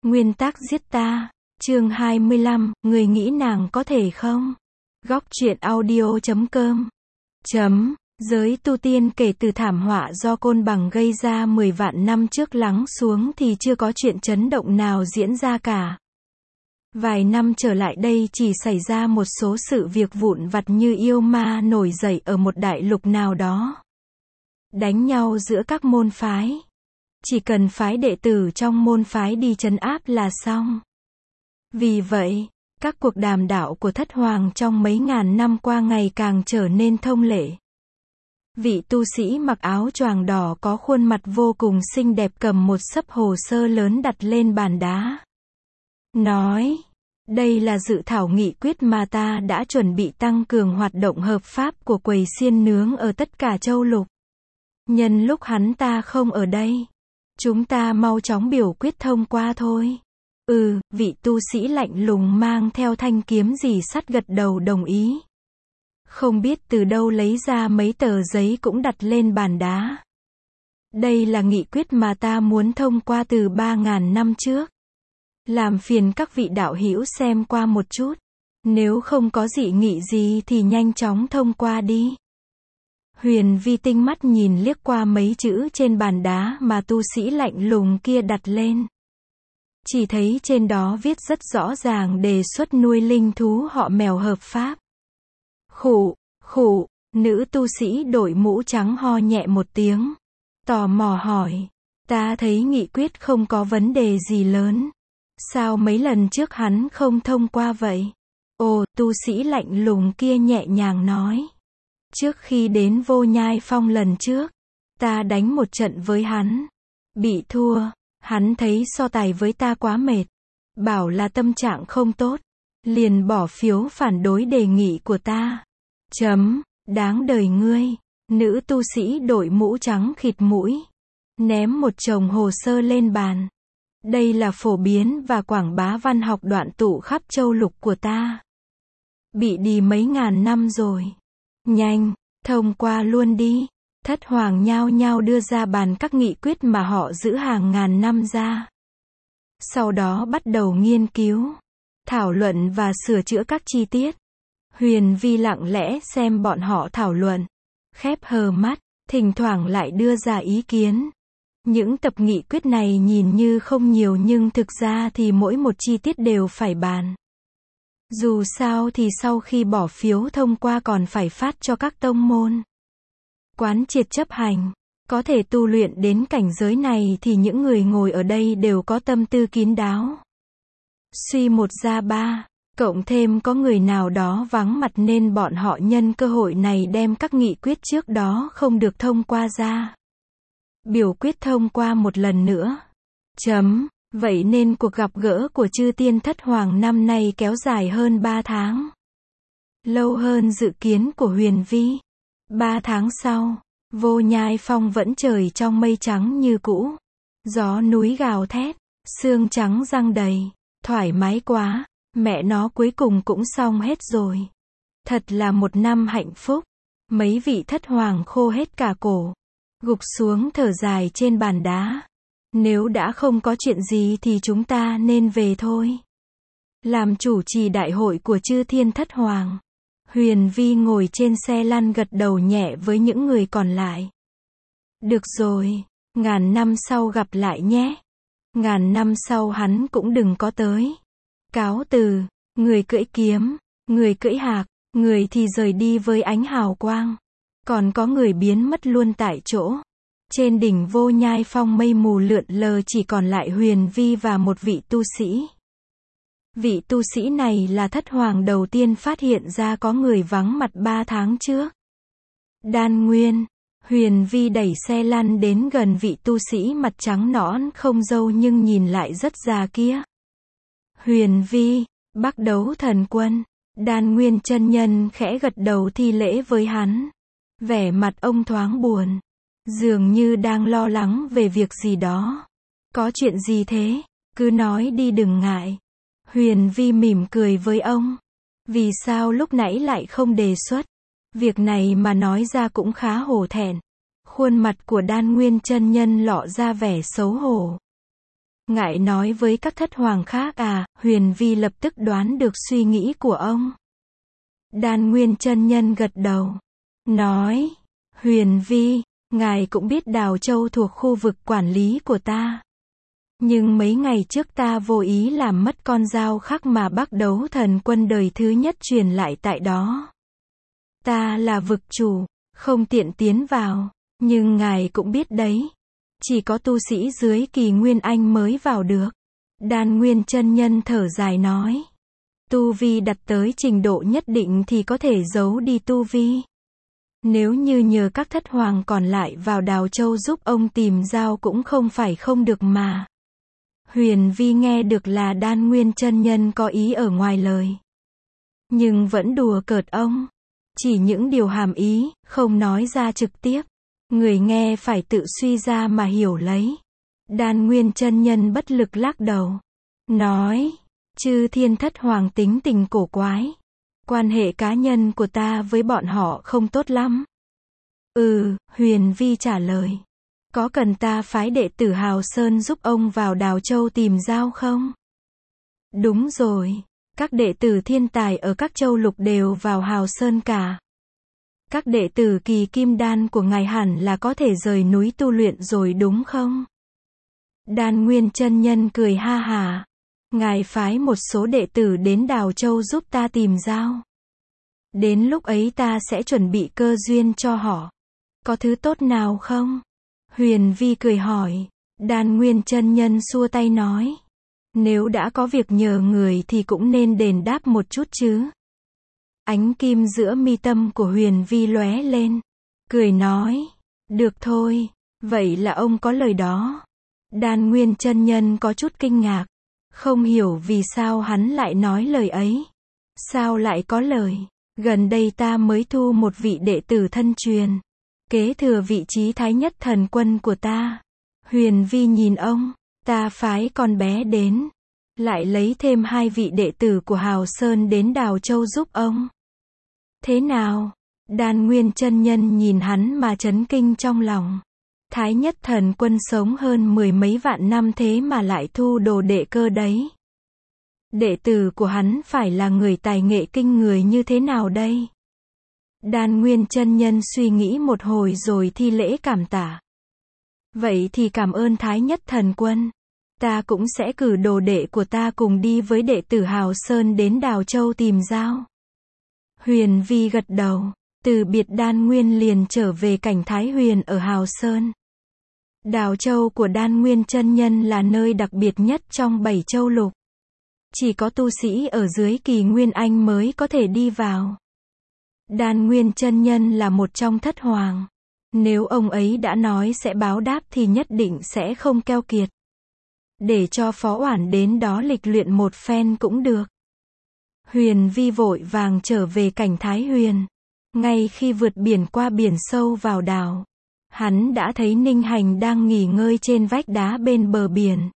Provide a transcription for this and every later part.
Nguyên tác giết ta. Chương 25, người nghĩ nàng có thể không? Góc truyện audio.com. Giới tu tiên kể từ thảm họa do Côn Bằng gây ra 10 vạn năm trước lắng xuống thì chưa có chuyện chấn động nào diễn ra cả. Vài năm trở lại đây chỉ xảy ra một số sự việc vụn vặt như yêu ma nổi dậy ở một đại lục nào đó. Đánh nhau giữa các môn phái. Chỉ cần phái đệ tử trong môn phái đi trấn áp là xong. Vì vậy, các cuộc đàm đạo của Thất Hoàng trong mấy ngàn năm qua ngày càng trở nên thông lệ. Vị tu sĩ mặc áo choàng đỏ có khuôn mặt vô cùng xinh đẹp cầm một xấp hồ sơ lớn đặt lên bàn đá. Nói, đây là dự thảo nghị quyết mà ta đã chuẩn bị tăng cường hoạt động hợp pháp của quầy xiên nướng ở tất cả châu lục. Nhân lúc hắn ta không ở đây, chúng ta mau chóng biểu quyết thông qua thôi. Vị tu sĩ lạnh lùng mang theo thanh kiếm rì sắt gật đầu đồng ý. Không biết từ đâu lấy ra mấy tờ giấy cũng đặt lên bàn đá. Đây là nghị quyết mà ta muốn thông qua từ 3.000 năm trước. Làm phiền các vị đạo hữu xem qua một chút. Nếu không có dị nghị gì thì nhanh chóng thông qua đi. Huyền Vi tinh mắt nhìn liếc qua mấy chữ trên bàn đá mà tu sĩ lạnh lùng kia đặt lên. Chỉ thấy trên đó viết rất rõ ràng đề xuất nuôi linh thú họ Mèo hợp pháp. Khụ, nữ tu sĩ đội mũ trắng ho nhẹ một tiếng. Tò mò hỏi, ta thấy nghị quyết không có vấn đề gì lớn. Sao mấy lần trước hắn không thông qua vậy? Tu sĩ lạnh lùng kia nhẹ nhàng nói. Trước khi đến Vô Nhai Phong lần trước, ta đánh một trận với hắn. Bị thua, hắn thấy so tài với ta quá mệt. Bảo là tâm trạng không tốt. Liền bỏ phiếu phản đối đề nghị của ta. Đáng đời ngươi. Nữ tu sĩ đội mũ trắng khịt mũi. Ném một chồng hồ sơ lên bàn. Đây là phổ biến và quảng bá văn học đoạn tụ khắp châu lục của ta. Bị đì mấy ngàn năm rồi. Nhanh, thông qua luôn đi. Thất Hoàng nhao nhao đưa ra bàn các nghị quyết mà họ giữ hàng ngàn năm ra. Sau đó bắt đầu nghiên cứu, thảo luận và sửa chữa các chi tiết. Huyền Vi lặng lẽ xem bọn họ thảo luận, khép hờ mắt, thỉnh thoảng lại đưa ra ý kiến. Những tập nghị quyết này nhìn như không nhiều nhưng thực ra thì mỗi một chi tiết đều phải bàn. Dù sao thì sau khi bỏ phiếu thông qua còn phải phát cho các tông môn quán triệt chấp hành. Có thể tu luyện đến cảnh giới này thì những người ngồi ở đây đều có tâm tư kín đáo. Suy một ra ba, cộng thêm có người nào đó vắng mặt nên bọn họ nhân cơ hội này đem các nghị quyết trước đó không được thông qua ra. Biểu quyết thông qua một lần nữa. Vậy nên cuộc gặp gỡ của chư tiên Thất Hoàng năm nay kéo dài hơn 3 tháng. Lâu hơn dự kiến của Huyền Vi. 3 tháng sau, Vô Nhai Phong vẫn trời trong mây trắng như cũ. Gió núi gào thét, sương trắng răng đầy. Thoải mái quá, mẹ nó cuối cùng cũng xong hết rồi. Thật là một năm hạnh phúc. Mấy vị Thất Hoàng khô hết cả cổ. Gục xuống thở dài trên bàn đá. Nếu đã không có chuyện gì thì chúng ta nên về thôi. Làm chủ trì đại hội của chư thiên Thất Hoàng. Huyền Vi ngồi trên xe lăn gật đầu nhẹ với những người còn lại. Được rồi, ngàn năm sau gặp lại nhé. Ngàn năm sau hắn cũng đừng có tới. Cáo từ, người cưỡi kiếm, người cưỡi hạc, người thì rời đi với ánh hào quang. Còn có người biến mất luôn tại chỗ. Trên đỉnh Vô Nhai Phong mây mù lượn lờ chỉ còn lại Huyền Vi và một vị tu sĩ. Vị tu sĩ này là Thất Hoàng đầu tiên phát hiện ra có người vắng mặt 3 tháng trước. Đan Nguyên. Huyền Vi đẩy xe lăn đến gần vị tu sĩ mặt trắng nõn không râu nhưng nhìn lại rất già kia. Huyền Vi, Bắc Đấu Thần Quân. Đan Nguyên chân nhân khẽ gật đầu thi lễ với hắn. Vẻ mặt ông thoáng buồn. Dường như đang lo lắng về việc gì đó. Có chuyện gì thế? Cứ nói đi đừng ngại. Huyền Vi mỉm cười với ông. Vì sao lúc nãy lại không đề xuất? Việc này mà nói ra cũng khá hổ thẹn. Khuôn mặt của Đan Nguyên chân nhân lộ ra vẻ xấu hổ. Ngại nói với các thất hoàng khác à, Huyền Vi lập tức đoán được suy nghĩ của ông. Đan Nguyên chân nhân gật đầu. Nói, Huyền Vi, ngài cũng biết Đào Châu thuộc khu vực quản lý của ta. Nhưng mấy ngày trước ta vô ý làm mất con dao khắc mà Bắc Đấu Thần Quân đời thứ nhất truyền lại tại đó. Ta là vực chủ, không tiện tiến vào, nhưng ngài cũng biết đấy. Chỉ có tu sĩ dưới kỳ Nguyên Anh mới vào được. Đan Nguyên chân nhân thở dài nói. Tu vi đặt tới trình độ nhất định thì có thể giấu đi tu vi. Nếu như nhờ các thất hoàng còn lại vào Đào Châu giúp ông tìm dao cũng không phải không được mà. Huyền Vi nghe được là Đan Nguyên chân nhân có ý ở ngoài lời. Nhưng vẫn đùa cợt ông. Chỉ những điều hàm ý, không nói ra trực tiếp. Người nghe phải tự suy ra mà hiểu lấy. Đan Nguyên chân nhân bất lực lắc đầu. Nói, chư thiên thất hoàng tính tình cổ quái. Quan hệ cá nhân của ta với bọn họ không tốt lắm. Huyền Vi trả lời. Có cần ta phái đệ tử Hào Sơn giúp ông vào Đào Châu tìm dao không? Đúng rồi, các đệ tử thiên tài ở các châu lục đều vào Hào Sơn cả. Các đệ tử kỳ kim đan của ngài hẳn là có thể rời núi tu luyện rồi đúng không? Đan Nguyên chân nhân cười ha hả. Ngài phái một số đệ tử đến Đào Châu giúp ta tìm dao. Đến lúc ấy ta sẽ chuẩn bị cơ duyên cho họ. Có thứ tốt nào không? Huyền Vi cười hỏi. Đan Nguyên chân nhân xua tay nói. Nếu đã có việc nhờ người thì cũng nên đền đáp một chút chứ. Ánh kim giữa mi tâm của Huyền Vi lóe lên. Cười nói. Được thôi. Vậy là ông có lời đó. Đan Nguyên chân nhân có chút kinh ngạc. Không hiểu vì sao hắn lại nói lời ấy. Sao lại có lời. Gần đây ta mới thu một vị đệ tử thân truyền. Kế thừa vị trí Thái Nhất Thần Quân của ta. Huyền Vi nhìn ông. Ta phái con bé đến. Lại lấy thêm 2 vị đệ tử của Hào Sơn đến Đào Châu giúp ông. Thế nào? Đan Nguyên chân nhân nhìn hắn mà chấn kinh trong lòng. Thái Nhất Thần Quân sống hơn 10 mấy vạn năm thế mà lại thu đồ đệ cơ đấy. Đệ tử của hắn phải là người tài nghệ kinh người như thế nào đây? Đan Nguyên chân nhân suy nghĩ một hồi rồi thi lễ cảm tạ. Vậy thì cảm ơn Thái Nhất Thần Quân. Ta cũng sẽ cử đồ đệ của ta cùng đi với đệ tử Hào Sơn đến Đào Châu tìm dao. Huyền Vi gật đầu. Từ biệt Đan Nguyên liền trở về cảnh Thái Huyền ở Hào Sơn. Đào Châu của Đan Nguyên chân nhân là nơi đặc biệt nhất trong 7 châu lục. Chỉ có tu sĩ ở dưới kỳ Nguyên Anh mới có thể đi vào. Đan Nguyên chân nhân là một trong thất hoàng. Nếu ông ấy đã nói sẽ báo đáp thì nhất định sẽ không keo kiệt. Để cho Phó Oản đến đó lịch luyện một phen cũng được. Huyền Vi vội vàng trở về cảnh Thái Huyền. Ngay khi vượt biển qua biển sâu vào đảo, hắn đã thấy Ninh Hành đang nghỉ ngơi trên vách đá bên bờ biển.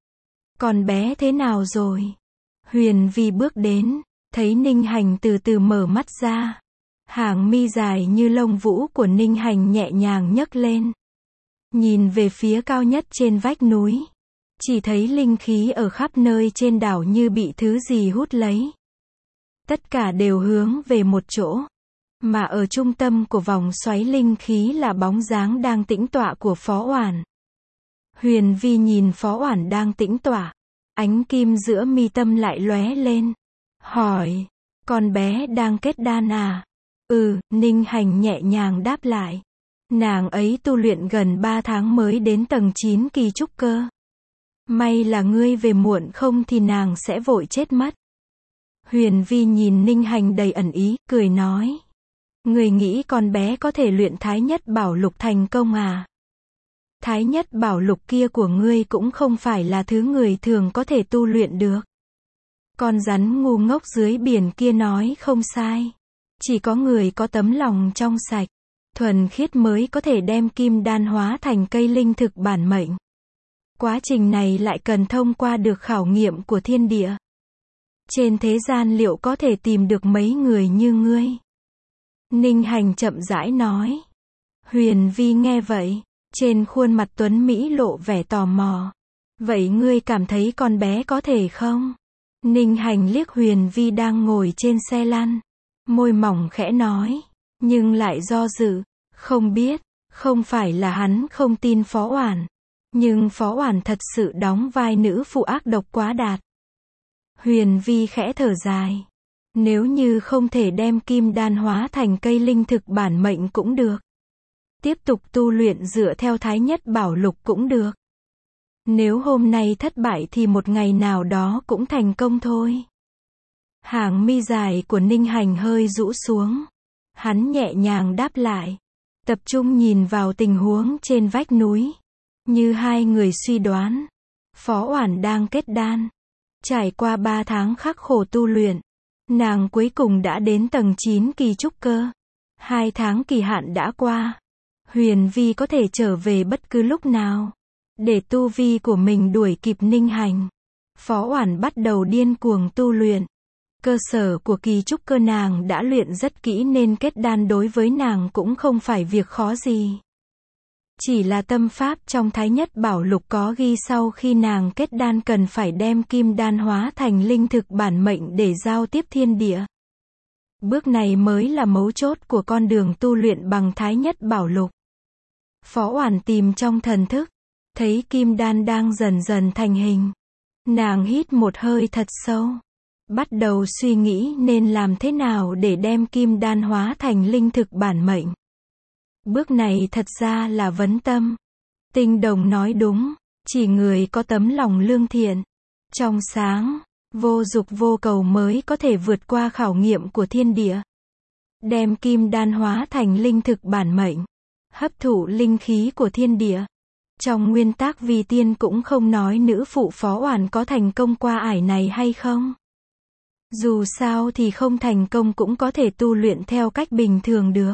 Con bé thế nào rồi? Huyền Vi bước đến, thấy Ninh Hành từ từ mở mắt ra. Hàng mi dài như lông vũ của Ninh Hành nhẹ nhàng nhấc lên. Nhìn về phía cao nhất trên vách núi. Chỉ thấy linh khí ở khắp nơi trên đảo như bị thứ gì hút lấy. Tất cả đều hướng về một chỗ. Mà ở trung tâm của vòng xoáy linh khí là bóng dáng đang tĩnh tọa của Phó Oản. Huyền Vi nhìn Phó Oản đang tĩnh tọa. Ánh kim giữa mi tâm lại lóe lên. Hỏi. Con bé đang kết đan à? Ninh Hành nhẹ nhàng đáp lại. Nàng ấy tu luyện gần 3 tháng mới đến tầng 9 kỳ trúc cơ. May là ngươi về muộn không thì nàng sẽ vội chết mất. Huyền Vi nhìn Ninh Hành đầy ẩn ý, cười nói. Ngươi nghĩ con bé có thể luyện Thái Nhất Bảo Lục thành công à? Thái Nhất Bảo Lục kia của ngươi cũng không phải là thứ người thường có thể tu luyện được. Con rắn ngu ngốc dưới biển kia nói không sai. Chỉ có người có tấm lòng trong sạch, thuần khiết mới có thể đem kim đan hóa thành cây linh thực bản mệnh. Quá trình này lại cần thông qua được khảo nghiệm của thiên địa. Trên thế gian liệu có thể tìm được mấy người như ngươi? Ninh Hành chậm rãi nói. Huyền Vi nghe vậy, trên khuôn mặt tuấn Mỹ lộ vẻ tò mò. Vậy ngươi cảm thấy con bé có thể không? Ninh Hành liếc Huyền Vi đang ngồi trên xe lăn. Môi mỏng khẽ nói. Nhưng lại do dự. Không biết. Không phải là hắn không tin Phó Oản. Nhưng Phó Oản thật sự đóng vai nữ phụ ác độc quá đạt. Huyền Vi khẽ thở dài. Nếu như không thể đem kim đan hóa thành cây linh thực bản mệnh cũng được. Tiếp tục tu luyện dựa theo Thái Nhất Bảo Lục cũng được. Nếu hôm nay thất bại thì một ngày nào đó cũng thành công thôi. Hàng mi dài của Ninh Hành hơi rũ xuống. Hắn nhẹ nhàng đáp lại. Tập trung nhìn vào tình huống trên vách núi. Như hai người suy đoán. Phó Oản đang kết đan. Trải qua 3 tháng khắc khổ tu luyện. Nàng cuối cùng đã đến tầng 9 kỳ trúc cơ. 2 tháng kỳ hạn đã qua. Huyền Vi có thể trở về bất cứ lúc nào. Để tu vi của mình đuổi kịp Ninh Hành. Phó Oản bắt đầu điên cuồng tu luyện. Cơ sở của kỳ trúc cơ nàng đã luyện rất kỹ nên kết đan đối với nàng cũng không phải việc khó gì. Chỉ là tâm pháp trong Thái Nhất Bảo Lục có ghi sau khi nàng kết đan cần phải đem kim đan hóa thành linh thực bản mệnh để giao tiếp thiên địa. Bước này mới là mấu chốt của con đường tu luyện bằng Thái Nhất Bảo Lục. Phó Oản tìm trong thần thức, thấy kim đan đang dần dần thành hình. Nàng hít một hơi thật sâu. Bắt đầu suy nghĩ nên làm thế nào để đem kim đan hóa thành linh thực bản mệnh. Bước này thật ra là vấn tâm. Tinh Đồng nói đúng, chỉ người có tấm lòng lương thiện, trong sáng, vô dục vô cầu mới có thể vượt qua khảo nghiệm của thiên địa. Đem kim đan hóa thành linh thực bản mệnh, hấp thụ linh khí của thiên địa. Trong nguyên tắc Vi Tiên cũng không nói nữ phụ Phó Oản có thành công qua ải này hay không. Dù sao thì không thành công cũng có thể tu luyện theo cách bình thường được.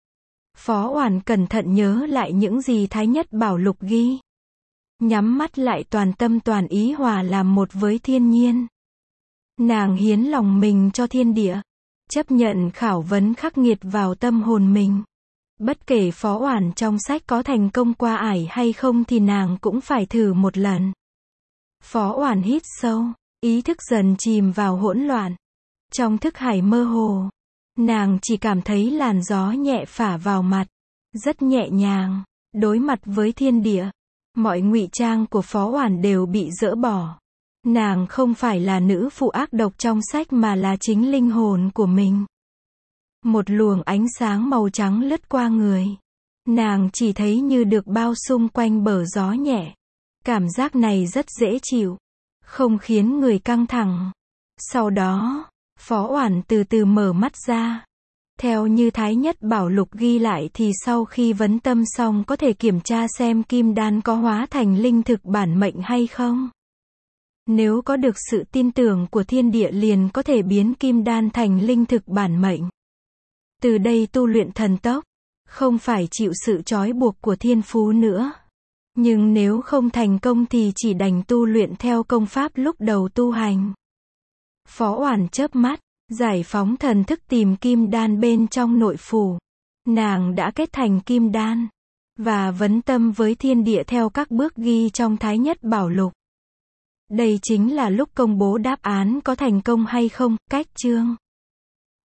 Phó Oản cẩn thận nhớ lại những gì Thái Nhất Bảo Lục ghi. Nhắm mắt lại toàn tâm toàn ý hòa làm một với thiên nhiên. Nàng hiến lòng mình cho thiên địa. Chấp nhận khảo vấn khắc nghiệt vào tâm hồn mình. Bất kể Phó Oản trong sách có thành công qua ải hay không thì nàng cũng phải thử một lần. Phó Oản hít sâu, ý thức dần chìm vào hỗn loạn. Trong thức hải mơ hồ, nàng chỉ cảm thấy làn gió nhẹ phả vào mặt, rất nhẹ nhàng, đối mặt với thiên địa. Mọi ngụy trang của Phó Oản đều bị dỡ bỏ. Nàng không phải là nữ phụ ác độc trong sách mà là chính linh hồn của mình. Một luồng ánh sáng màu trắng lướt qua người. Nàng chỉ thấy như được bao xung quanh bờ gió nhẹ. Cảm giác này rất dễ chịu, không khiến người căng thẳng. Sau đó, Phó Oản từ từ mở mắt ra. Theo như Thái Nhất Bảo Lục ghi lại thì sau khi vấn tâm xong có thể kiểm tra xem kim đan có hóa thành linh thực bản mệnh hay không. Nếu có được sự tin tưởng của thiên địa liền có thể biến kim đan thành linh thực bản mệnh. Từ đây tu luyện thần tốc, không phải chịu sự trói buộc của thiên phú nữa. Nhưng nếu không thành công thì chỉ đành tu luyện theo công pháp lúc đầu tu hành. Phó Oản chớp mắt, giải phóng thần thức tìm kim đan bên trong nội phủ. Nàng đã kết thành kim đan và vấn tâm với thiên địa theo các bước ghi trong Thái Nhất Bảo Lục. Đây chính là lúc công bố đáp án có thành công hay không. Cách chương